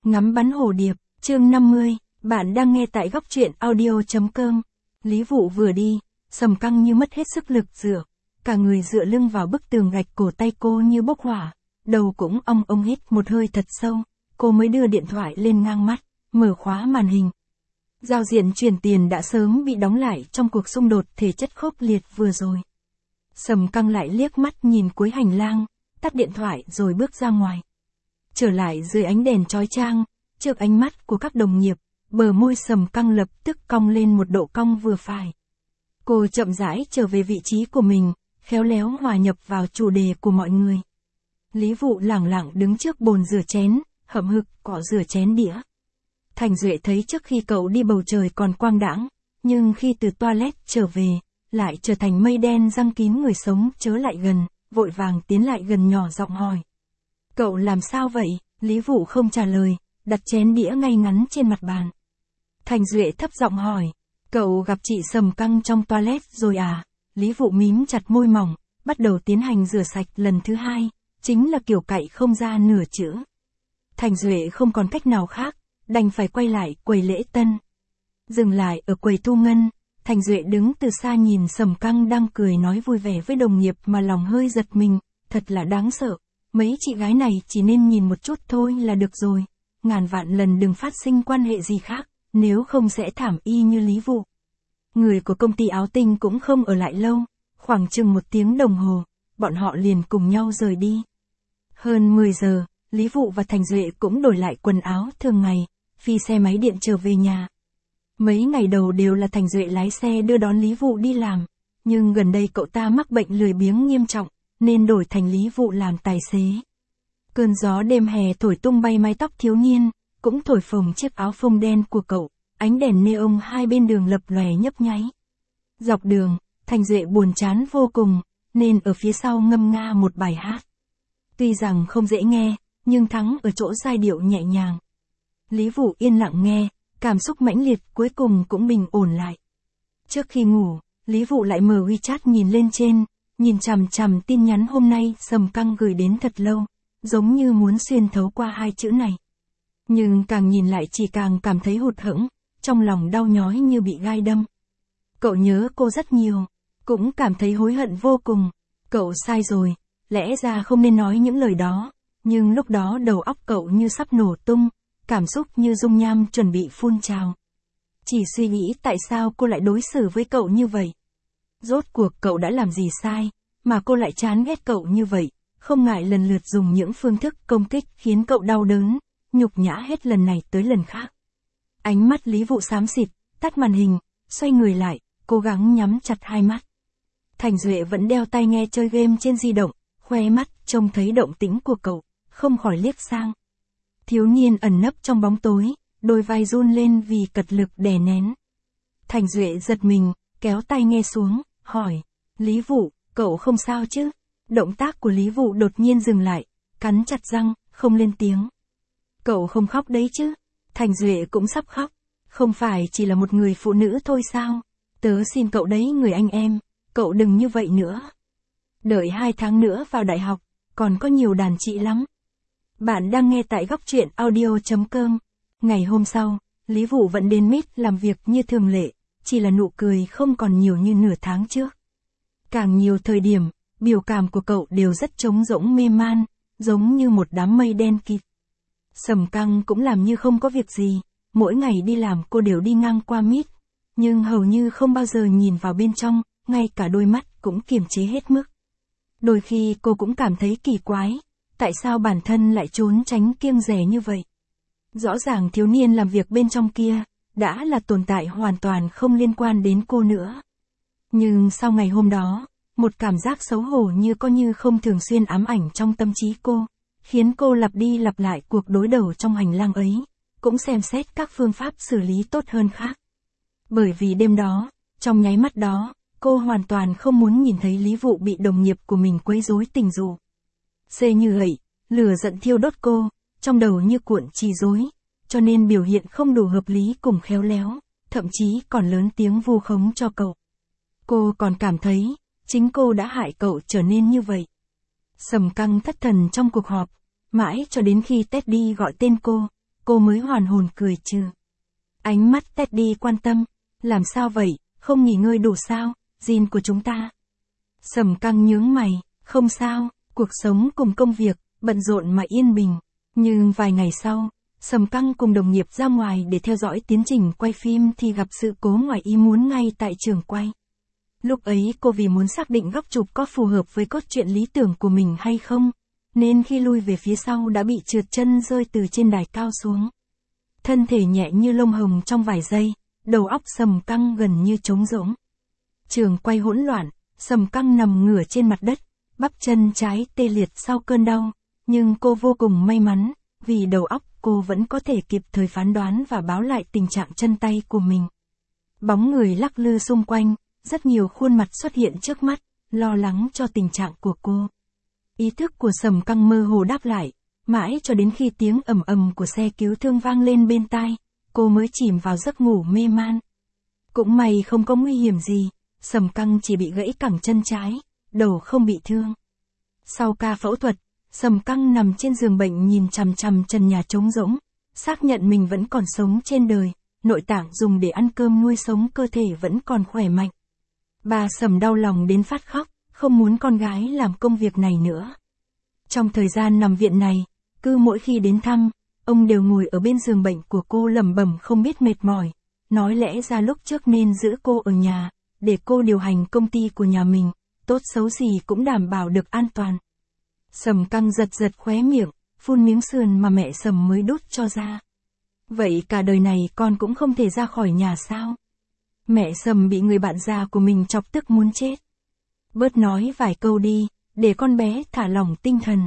Ngắm bắn hồ điệp, chương 50, bạn đang nghe tại góc truyện audio.com. Lý Vụ vừa đi, Sầm Căng như mất hết sức lực dựa, cả người dựa lưng vào bức tường gạch, cổ tay cô như bốc hỏa, đầu cũng ong ong hít một hơi thật sâu, cô mới đưa điện thoại lên ngang mắt, mở khóa màn hình. Giao diện chuyển tiền đã sớm bị đóng lại trong cuộc xung đột thể chất khốc liệt vừa rồi. Sầm Căng lại liếc mắt nhìn cuối hành lang, tắt điện thoại rồi bước ra ngoài. Trở lại dưới ánh đèn chói chang, trước ánh mắt của các đồng nghiệp, bờ môi Sầm Căng lập tức cong lên một độ cong vừa phải. Cô chậm rãi trở về vị trí của mình, khéo léo hòa nhập vào chủ đề của mọi người. Lý Vụ lẳng lặng đứng trước bồn rửa chén, hậm hực cọ rửa chén đĩa. Thành Duệ thấy trước khi cậu đi bầu trời còn quang đãng, nhưng khi từ toilet trở về, lại trở thành mây đen giăng kín người, sống chớ lại gần, vội vàng tiến lại gần nhỏ giọng hỏi. Cậu làm sao vậy? Lý Vụ không trả lời, đặt chén đĩa ngay ngắn trên mặt bàn. Thành Duệ thấp giọng hỏi, cậu gặp chị Sầm Căng trong toilet rồi à? Lý Vụ mím chặt môi mỏng, bắt đầu tiến hành rửa sạch lần thứ hai, chính là kiểu cậy không ra nửa chữ. Thành Duệ không còn cách nào khác, đành phải quay lại quầy lễ tân. Dừng lại ở quầy thu ngân, Thành Duệ đứng từ xa nhìn Sầm Căng đang cười nói vui vẻ với đồng nghiệp mà lòng hơi giật mình, thật là đáng sợ. Mấy chị gái này chỉ nên nhìn một chút thôi là được rồi, ngàn vạn lần đừng phát sinh quan hệ gì khác, nếu không sẽ thảm y như Lý Vụ. Người của công ty áo tinh cũng không ở lại lâu, khoảng chừng 1 tiếng đồng hồ, bọn họ liền cùng nhau rời đi. Hơn 10 giờ, Lý Vụ và Thành Duệ cũng đổi lại quần áo thường ngày, phi xe máy điện trở về nhà. Mấy ngày đầu đều là Thành Duệ lái xe đưa đón Lý Vụ đi làm, nhưng gần đây cậu ta mắc bệnh lười biếng nghiêm trọng, nên đổi thành Lý Vụ làm tài xế. Cơn gió đêm hè thổi tung bay mái tóc thiếu niên, cũng thổi phồng chiếc áo phông đen của cậu, ánh đèn neon hai bên đường lập lòe nhấp nháy. Dọc đường, Thành Duệ buồn chán vô cùng, nên ở phía sau ngâm nga một bài hát. Tuy rằng không dễ nghe, nhưng thắng ở chỗ giai điệu nhẹ nhàng. Lý Vụ yên lặng nghe, cảm xúc mãnh liệt cuối cùng cũng bình ổn lại. Trước khi ngủ, Lý Vụ lại mở WeChat nhìn lên trên, nhìn chằm chằm tin nhắn hôm nay Sầm Căng gửi đến thật lâu, giống như muốn xuyên thấu qua hai chữ này. Nhưng càng nhìn lại chỉ càng cảm thấy hụt hẫng, trong lòng đau nhói như bị gai đâm. Cậu nhớ cô rất nhiều, cũng cảm thấy hối hận vô cùng. Cậu sai rồi, lẽ ra không nên nói những lời đó, nhưng lúc đó đầu óc cậu như sắp nổ tung, cảm xúc như dung nham chuẩn bị phun trào. Chỉ suy nghĩ tại sao cô lại đối xử với cậu như vậy. Rốt cuộc cậu đã làm gì sai, mà cô lại chán ghét cậu như vậy, không ngại lần lượt dùng những phương thức công kích khiến cậu đau đớn, nhục nhã hết lần này tới lần khác. Ánh mắt Lý Vụ xám xịt, tắt màn hình, xoay người lại, cố gắng nhắm chặt hai mắt. Thành Duệ vẫn đeo tai nghe chơi game trên di động, khoe mắt trông thấy động tĩnh của cậu, không khỏi liếc sang. Thiếu niên ẩn nấp trong bóng tối, đôi vai run lên vì cật lực đè nén. Thành Duệ giật mình, kéo tai nghe xuống, hỏi, Lý Vụ, cậu không sao chứ? Động tác của Lý Vụ đột nhiên dừng lại, cắn chặt răng, không lên tiếng. Cậu không khóc đấy chứ? Thành Duệ cũng sắp khóc, không phải chỉ là một người phụ nữ thôi sao? Tớ xin cậu đấy người anh em, cậu đừng như vậy nữa. Đợi 2 tháng nữa vào đại học, còn có nhiều đàn chị lắm. Bạn đang nghe tại góc truyện audio.com. Ngày hôm sau, Lý Vụ vẫn đến Meet làm việc như thường lệ, chỉ là nụ cười không còn nhiều như nửa tháng trước. Càng nhiều thời điểm, biểu cảm của cậu đều rất trống rỗng mê man, giống như một đám mây đen kịt. Sầm Căng cũng làm như không có việc gì, mỗi ngày đi làm cô đều đi ngang qua Meet, nhưng hầu như không bao giờ nhìn vào bên trong, ngay cả đôi mắt cũng kiềm chế hết mức. Đôi khi cô cũng cảm thấy kỳ quái, tại sao bản thân lại trốn tránh kiêng dè như vậy. Rõ ràng thiếu niên làm việc bên trong kia, đã là tồn tại hoàn toàn không liên quan đến cô nữa. Nhưng sau ngày hôm đó, một cảm giác xấu hổ như có như không thường xuyên ám ảnh trong tâm trí cô, khiến cô lặp đi lặp lại cuộc đối đầu trong hành lang ấy, cũng xem xét các phương pháp xử lý tốt hơn khác. Bởi vì đêm đó, trong nháy mắt đó, cô hoàn toàn không muốn nhìn thấy Lý Vụ bị đồng nghiệp của mình quấy rối tình dục. Xê như vậy, lửa giận thiêu đốt cô, trong đầu như cuộn chỉ rối, cho nên biểu hiện không đủ hợp lý cùng khéo léo, thậm chí còn lớn tiếng vu khống cho cậu. Cô còn cảm thấy, chính cô đã hại cậu trở nên như vậy. Sầm Căng thất thần trong cuộc họp, mãi cho đến khi Teddy gọi tên cô cô mới hoàn hồn cười trừ. Ánh mắt Teddy quan tâm, làm sao vậy, không nghỉ ngơi đủ sao, Jin của chúng ta. Sầm Căng nhướng mày, không sao, cuộc sống cùng công việc, bận rộn mà yên bình. Nhưng vài ngày sau, Sầm Căng cùng đồng nghiệp ra ngoài để theo dõi tiến trình quay phim thì gặp sự cố ngoài ý muốn ngay tại trường quay. Lúc ấy cô vì muốn xác định góc chụp có phù hợp với cốt truyện lý tưởng của mình hay không, nên khi lui về phía sau đã bị trượt chân rơi từ trên đài cao xuống. Thân thể nhẹ như lông hồng trong vài giây, đầu óc Sầm Căng gần như trống rỗng. Trường quay hỗn loạn, Sầm Căng nằm ngửa trên mặt đất, bắp chân trái tê liệt sau cơn đau, nhưng cô vô cùng may mắn, vì đầu óc cô vẫn có thể kịp thời phán đoán và báo lại tình trạng chân tay của mình. Bóng người lắc lư xung quanh, rất nhiều khuôn mặt xuất hiện trước mắt, lo lắng cho tình trạng của cô. Ý thức của Sầm Căng mơ hồ đáp lại, mãi cho đến khi tiếng ầm ầm của xe cứu thương vang lên bên tai, cô mới chìm vào giấc ngủ mê man. Cũng may không có nguy hiểm gì, Sầm Căng chỉ bị gãy cẳng chân trái, đầu không bị thương. Sau ca phẫu thuật, Sầm Căng nằm trên giường bệnh nhìn chằm chằm trần nhà trống rỗng, xác nhận mình vẫn còn sống trên đời, nội tạng dùng để ăn cơm nuôi sống cơ thể vẫn còn khỏe mạnh. Bà Sầm đau lòng đến phát khóc, không muốn con gái làm công việc này nữa. Trong thời gian nằm viện này, cứ mỗi khi đến thăm, ông đều ngồi ở bên giường bệnh của cô lẩm bẩm không biết mệt mỏi, nói lẽ ra lúc trước nên giữ cô ở nhà, để cô điều hành công ty của nhà mình, tốt xấu gì cũng đảm bảo được an toàn. Sầm Căng giật giật khóe miệng, phun miếng sườn mà mẹ Sầm mới đút cho ra. Vậy cả đời này con cũng không thể ra khỏi nhà sao? Mẹ Sầm bị người bạn già của mình chọc tức muốn chết. Bớt nói vài câu đi, để con bé thả lỏng tinh thần.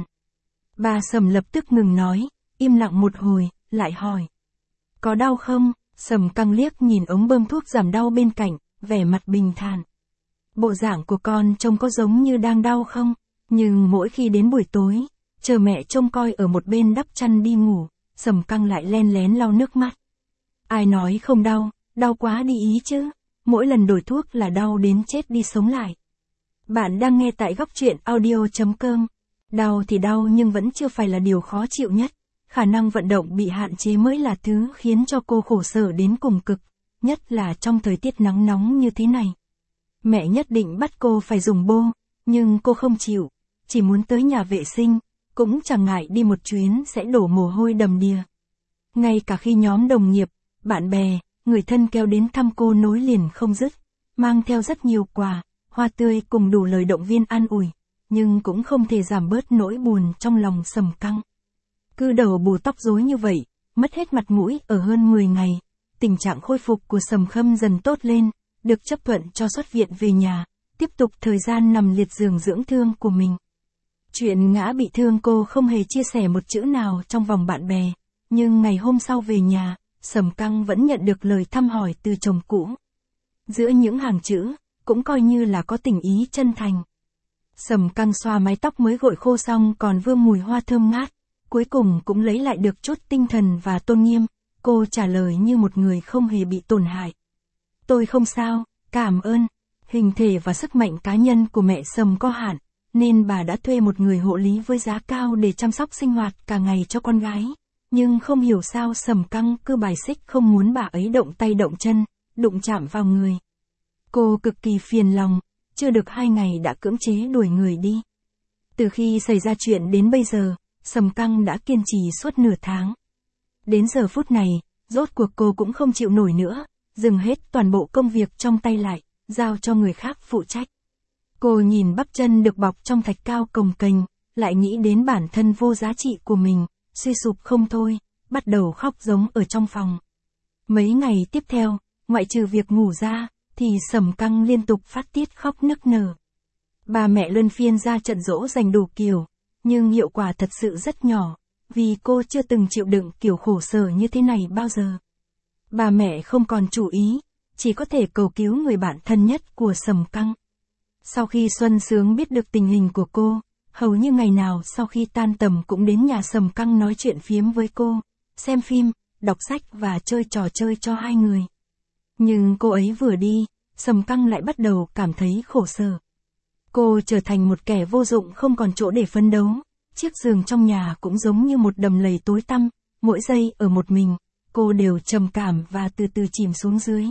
Bà Sầm lập tức ngừng nói, im lặng một hồi, lại hỏi. Có đau không? Sầm Căng liếc nhìn ống bơm thuốc giảm đau bên cạnh, vẻ mặt bình thản. Bộ dạng của con trông có giống như đang đau không? Nhưng mỗi khi đến buổi tối, chờ mẹ trông coi ở một bên đắp chăn đi ngủ, Sầm Căng lại len lén lau nước mắt. Ai nói không đau, đau quá đi ý chứ, mỗi lần đổi thuốc là đau đến chết đi sống lại. Bạn đang nghe tại góc truyện audio.com. Đau thì đau nhưng vẫn chưa phải là điều khó chịu nhất, khả năng vận động bị hạn chế mới là thứ khiến cho cô khổ sở đến cùng cực, nhất là trong thời tiết nắng nóng như thế này. Mẹ nhất định bắt cô phải dùng bô, nhưng cô không chịu, chỉ muốn tới nhà vệ sinh, cũng chẳng ngại đi một chuyến sẽ đổ mồ hôi đầm đìa. Ngay cả khi nhóm đồng nghiệp, bạn bè, người thân kéo đến thăm cô nối liền không dứt, mang theo rất nhiều quà, hoa tươi cùng đủ lời động viên an ủi, nhưng cũng không thể giảm bớt nỗi buồn trong lòng Sầm Căng. Cứ đầu bù tóc rối như vậy, mất hết mặt mũi ở hơn 10 ngày, tình trạng khôi phục của Sầm Khâm dần tốt lên, được chấp thuận cho xuất viện về nhà, tiếp tục thời gian nằm liệt giường dưỡng thương của mình. Chuyện ngã bị thương cô không hề chia sẻ một chữ nào trong vòng bạn bè, nhưng ngày hôm sau về nhà, Sầm Căng vẫn nhận được lời thăm hỏi từ chồng cũ. Giữa những hàng chữ, cũng coi như là có tình ý chân thành. Sầm Căng xoa mái tóc mới gội khô xong còn vương mùi hoa thơm ngát, cuối cùng cũng lấy lại được chút tinh thần và tôn nghiêm, cô trả lời như một người không hề bị tổn hại. Tôi không sao, cảm ơn. Hình thể và sức mạnh cá nhân của mẹ Sầm có hạn, nên bà đã thuê một người hộ lý với giá cao để chăm sóc sinh hoạt cả ngày cho con gái. Nhưng không hiểu sao Sầm Căng cứ bài xích không muốn bà ấy động tay động chân, đụng chạm vào người. Cô cực kỳ phiền lòng, chưa được 2 ngày đã cưỡng chế đuổi người đi. Từ khi xảy ra chuyện đến bây giờ, Sầm Căng đã kiên trì suốt nửa tháng. Đến giờ phút này, rốt cuộc cô cũng không chịu nổi nữa, dừng hết toàn bộ công việc trong tay lại, giao cho người khác phụ trách. Cô nhìn bắp chân được bọc trong thạch cao cồng kềnh, lại nghĩ đến bản thân vô giá trị của mình, suy sụp không thôi, bắt đầu khóc giống ở trong phòng. Mấy ngày tiếp theo, ngoại trừ việc ngủ ra, thì Sầm Căng liên tục phát tiết khóc nức nở. Bà mẹ luân phiên ra trận dỗ dành đủ kiểu, nhưng hiệu quả thật sự rất nhỏ, vì cô chưa từng chịu đựng kiểu khổ sở như thế này bao giờ. Bà mẹ không còn chủ ý, chỉ có thể cầu cứu người bạn thân nhất của Sầm Căng. Sau khi Xuân Sướng biết được tình hình của cô, hầu như ngày nào sau khi tan tầm cũng đến nhà Sầm Căng nói chuyện phiếm với cô, xem phim, đọc sách và chơi trò chơi cho hai người. Nhưng cô ấy vừa đi, Sầm Căng lại bắt đầu cảm thấy khổ sở. Cô trở thành một kẻ vô dụng không còn chỗ để phấn đấu, chiếc giường trong nhà cũng giống như một đầm lầy tối tăm, mỗi giây ở một mình, cô đều trầm cảm và từ từ chìm xuống dưới.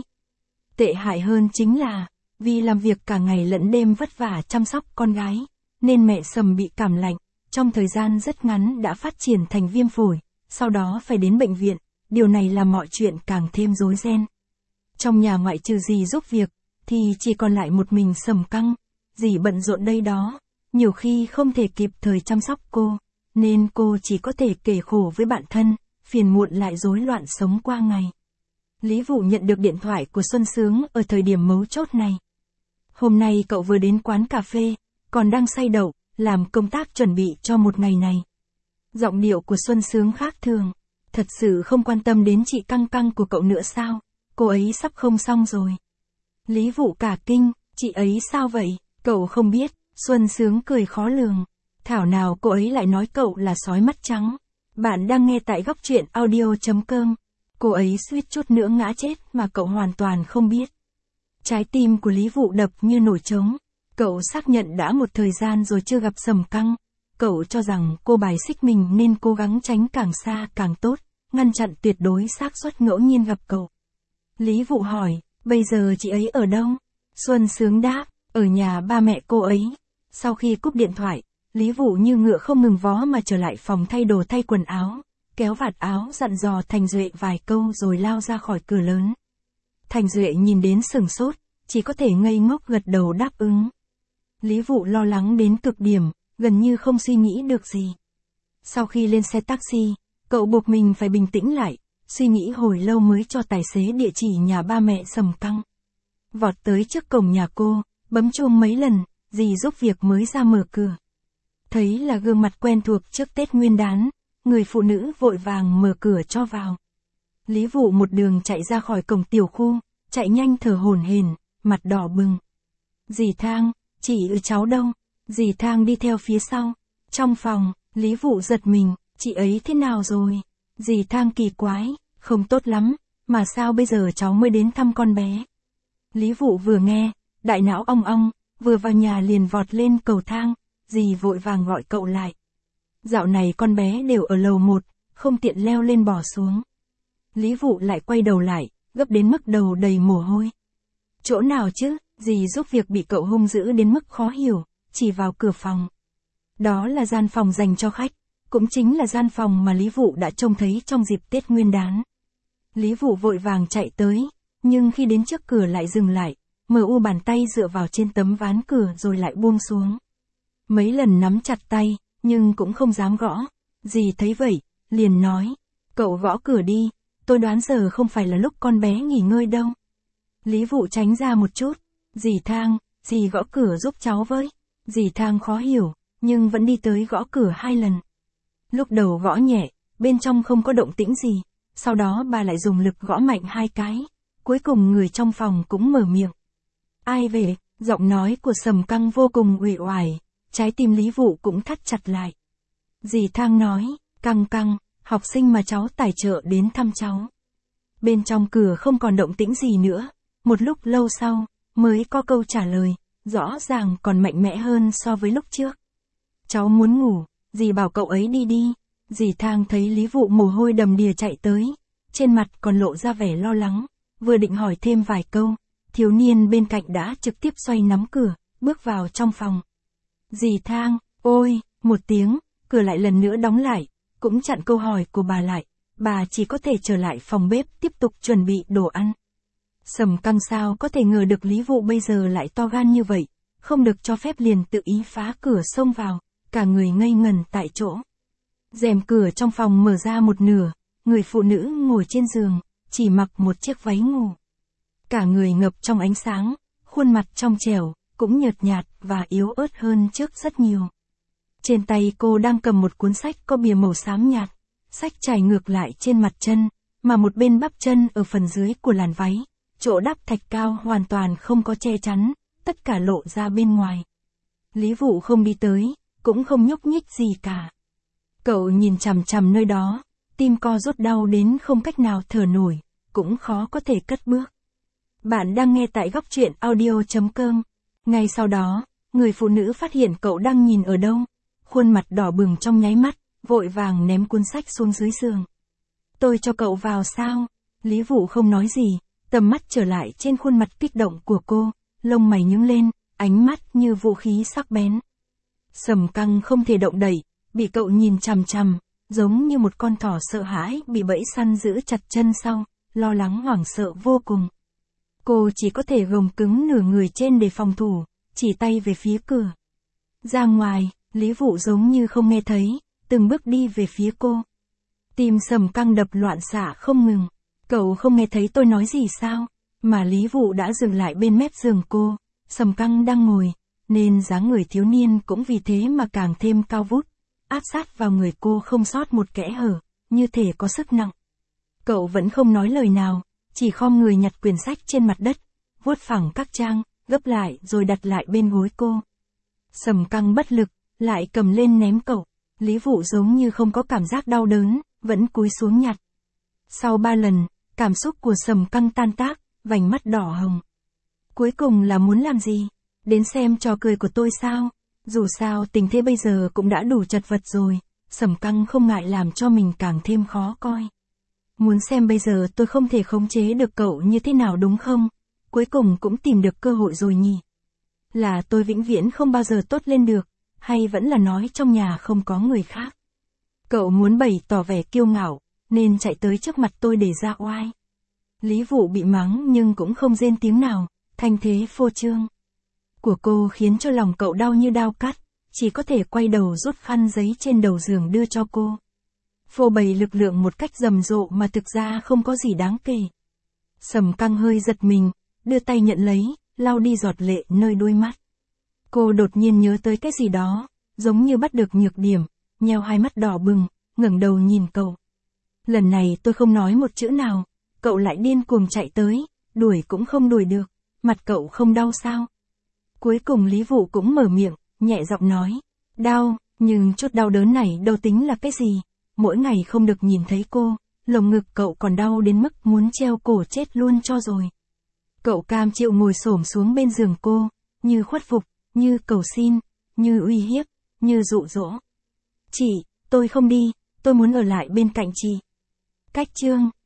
Tệ hại hơn chính là, vì làm việc cả ngày lẫn đêm vất vả chăm sóc con gái, nên mẹ Sầm bị cảm lạnh, trong thời gian rất ngắn đã phát triển thành viêm phổi, sau đó phải đến bệnh viện, điều này làm mọi chuyện càng thêm rối ren. Trong nhà ngoại trừ dì giúp việc, thì chỉ còn lại một mình Sầm Căng, dì bận rộn đây đó, nhiều khi không thể kịp thời chăm sóc cô, nên cô chỉ có thể kể khổ với bạn thân, phiền muộn lại rối loạn sống qua ngày. Lý Vũ nhận được điện thoại của Xuân Sướng ở thời điểm mấu chốt này. Hôm nay cậu vừa đến quán cà phê, còn đang xay đậu, làm công tác chuẩn bị cho một ngày này. Giọng điệu của Xuân Sướng khác thường, thật sự không quan tâm đến chị Căng Căng của cậu nữa sao, cô ấy sắp không xong rồi. Lý Vũ cả kinh, chị ấy sao vậy, cậu không biết, Xuân Sướng cười khó lường. Thảo nào cô ấy lại nói cậu là sói mắt trắng. Bạn đang nghe tại góc truyện audio.com. Cô ấy suýt chút nữa ngã chết mà cậu hoàn toàn không biết. Trái tim của Lý Vũ đập như nổi trống. Cậu xác nhận đã một thời gian rồi chưa gặp Sầm Căng. Cậu cho rằng cô bài xích mình nên cố gắng tránh càng xa càng tốt, ngăn chặn tuyệt đối xác suất ngẫu nhiên gặp cậu. Lý Vũ hỏi, bây giờ chị ấy ở đâu? Xuân Sướng đáp, ở nhà ba mẹ cô ấy. Sau khi cúp điện thoại, Lý Vũ như ngựa không ngừng vó mà trở lại phòng thay đồ thay quần áo, kéo vạt áo dặn dò Thành Duệ vài câu rồi lao ra khỏi cửa lớn. Thành Duệ nhìn đến sửng sốt, chỉ có thể ngây ngốc gật đầu đáp ứng. Lý Vũ lo lắng đến cực điểm, gần như không suy nghĩ được gì. Sau khi lên xe taxi, cậu buộc mình phải bình tĩnh lại, suy nghĩ hồi lâu mới cho tài xế địa chỉ nhà ba mẹ Sầm Căng. Vọt tới trước cổng nhà cô, bấm chuông mấy lần, dì giúp việc mới ra mở cửa. Thấy là gương mặt quen thuộc trước Tết Nguyên đán, người phụ nữ vội vàng mở cửa cho vào. Lý Vũ một đường chạy ra khỏi cổng tiểu khu, chạy nhanh thở hổn hển, mặt đỏ bừng. Dì Thang, chị cháu đâu? Dì Thang đi theo phía sau. Trong phòng, Lý Vũ giật mình, chị ấy thế nào rồi? Dì Thang kỳ quái, không tốt lắm, mà sao bây giờ cháu mới đến thăm con bé? Lý Vũ vừa nghe, đại não ong ong, vừa vào nhà liền vọt lên cầu thang, dì vội vàng gọi cậu lại. Dạo này con bé đều ở lầu 1, không tiện leo lên bỏ xuống. Lý Vũ lại quay đầu lại, gấp đến mức đầu đầy mồ hôi. Chỗ nào chứ, dì giúp việc bị cậu hung dữ đến mức khó hiểu, chỉ vào cửa phòng. Đó là gian phòng dành cho khách, cũng chính là gian phòng mà Lý Vũ đã trông thấy trong dịp Tết Nguyên đán. Lý Vũ vội vàng chạy tới, nhưng khi đến trước cửa lại dừng lại, MU bàn tay dựa vào trên tấm ván cửa rồi lại buông xuống. Mấy lần nắm chặt tay, nhưng cũng không dám gõ. Dì thấy vậy, liền nói, cậu gõ cửa đi, tôi đoán giờ không phải là lúc con bé nghỉ ngơi đâu. Lý Vũ tránh ra một chút, dì Thang, dì gõ cửa giúp cháu với. Dì Thang khó hiểu, nhưng vẫn đi tới gõ cửa 2 lần. Lúc đầu gõ nhẹ, bên trong không có động tĩnh gì, sau đó bà lại dùng lực gõ mạnh 2 cái, cuối cùng người trong phòng cũng mở miệng. Ai về? Giọng nói của Sầm Căng vô cùng uể oải, trái tim Lý Vũ cũng thắt chặt lại. Dì Thang nói, Căng Căng, học sinh mà cháu tài trợ đến thăm cháu. Bên trong cửa không còn động tĩnh gì nữa, một lúc lâu sau, mới có câu trả lời, rõ ràng còn mạnh mẽ hơn so với lúc trước. Cháu muốn ngủ, dì bảo cậu ấy đi đi. Dì Thang thấy Lý Vũ mồ hôi đầm đìa chạy tới, trên mặt còn lộ ra vẻ lo lắng, vừa định hỏi thêm vài câu, thiếu niên bên cạnh đã trực tiếp xoay nắm cửa, bước vào trong phòng. Dì Thang, ôi, một tiếng, cửa lại lần nữa đóng lại, cũng chặn câu hỏi của bà lại, bà chỉ có thể trở lại phòng bếp tiếp tục chuẩn bị đồ ăn. Sầm Căng sao có thể ngờ được Lý Vũ bây giờ lại to gan như vậy, không được cho phép liền tự ý phá cửa xông vào, cả người ngây ngần tại chỗ. Rèm cửa trong phòng mở ra một nửa, người phụ nữ ngồi trên giường, chỉ mặc một chiếc váy ngủ. Cả người ngập trong ánh sáng, khuôn mặt trong trẻo, cũng nhợt nhạt và yếu ớt hơn trước rất nhiều. Trên tay cô đang cầm một cuốn sách có bìa màu xám nhạt, sách trải ngược lại trên mặt chân, mà một bên bắp chân ở phần dưới của làn váy, chỗ đắp thạch cao hoàn toàn không có che chắn, tất cả lộ ra bên ngoài. Lý Vũ không đi tới, cũng không nhúc nhích gì cả. Cậu nhìn chằm chằm nơi đó, tim co rút đau đến không cách nào thở nổi, cũng khó có thể cất bước. Bạn đang nghe tại góc truyện audio.com. Ngay sau đó, người phụ nữ phát hiện cậu đang nhìn ở đâu, khuôn mặt đỏ bừng trong nháy mắt, vội vàng ném cuốn sách xuống dưới giường. Tôi cho cậu vào sao? Lý Vũ không nói gì, tầm mắt trở lại trên khuôn mặt kích động của cô, lông mày nhướng lên, ánh mắt như vũ khí sắc bén. Sầm Căng không thể động đậy, bị cậu nhìn chằm chằm, giống như một con thỏ sợ hãi bị bẫy săn giữ chặt chân sau, lo lắng hoảng sợ vô cùng. Cô chỉ có thể gồng cứng nửa người trên để phòng thủ, chỉ tay về phía cửa. Ra ngoài, Lý Vũ giống như không nghe thấy, từng bước đi về phía cô. Tim Sầm Căng đập loạn xạ không ngừng. Cậu không nghe thấy tôi nói gì sao? Mà Lý Vũ đã dừng lại bên mép giường cô, Sầm Căng đang ngồi, nên dáng người thiếu niên cũng vì thế mà càng thêm cao vút, áp sát vào người cô không sót một kẽ hở, như thể có sức nặng. Cậu vẫn không nói lời nào, chỉ khom người nhặt quyển sách trên mặt đất, vuốt phẳng các trang, gấp lại rồi đặt lại bên gối cô. Sầm Căng bất lực, lại cầm lên ném cậu. Lý Vũ giống như không có cảm giác đau đớn, vẫn cúi xuống nhặt. Sau 3 lần, cảm xúc của Sầm Căng tan tác, vành mắt đỏ hồng. Cuối cùng là muốn làm gì? Đến xem trò cười của tôi sao? Dù sao tình thế bây giờ cũng đã đủ chật vật rồi, Sầm Căng không ngại làm cho mình càng thêm khó coi. Muốn xem bây giờ tôi không thể khống chế được cậu như thế nào đúng không? Cuối cùng cũng tìm được cơ hội rồi nhỉ? Là tôi vĩnh viễn không bao giờ tốt lên được, hay vẫn là nói trong nhà không có người khác? Cậu muốn bày tỏ vẻ kiêu ngạo, nên chạy tới trước mặt tôi để ra oai. Lý Vũ bị mắng nhưng cũng không rên tiếng nào, thanh thế phô trương của cô khiến cho lòng cậu đau như đao cắt, chỉ có thể quay đầu rút khăn giấy trên đầu giường đưa cho cô. Phô bày lực lượng một cách rầm rộ mà thực ra không có gì đáng kể. Sầm Căng hơi giật mình, đưa tay nhận lấy, lau đi giọt lệ nơi đôi mắt. Cô đột nhiên nhớ tới cái gì đó, giống như bắt được nhược điểm, nheo hai mắt đỏ bừng, ngẩng đầu nhìn cậu. Lần này tôi không nói một chữ nào, cậu lại điên cuồng chạy tới, đuổi cũng không đuổi được, mặt cậu không đau sao? Cuối cùng Lý Vũ cũng mở miệng, nhẹ giọng nói, đau, nhưng chút đau đớn này đâu tính là cái gì, mỗi ngày không được nhìn thấy cô, lồng ngực cậu còn đau đến mức muốn treo cổ chết luôn cho rồi. Cậu cam chịu ngồi xổm xuống bên giường cô, như khuất phục, như cầu xin, như uy hiếp, như dụ dỗ. Chị, tôi không đi, tôi muốn ở lại bên cạnh chị. Cách chương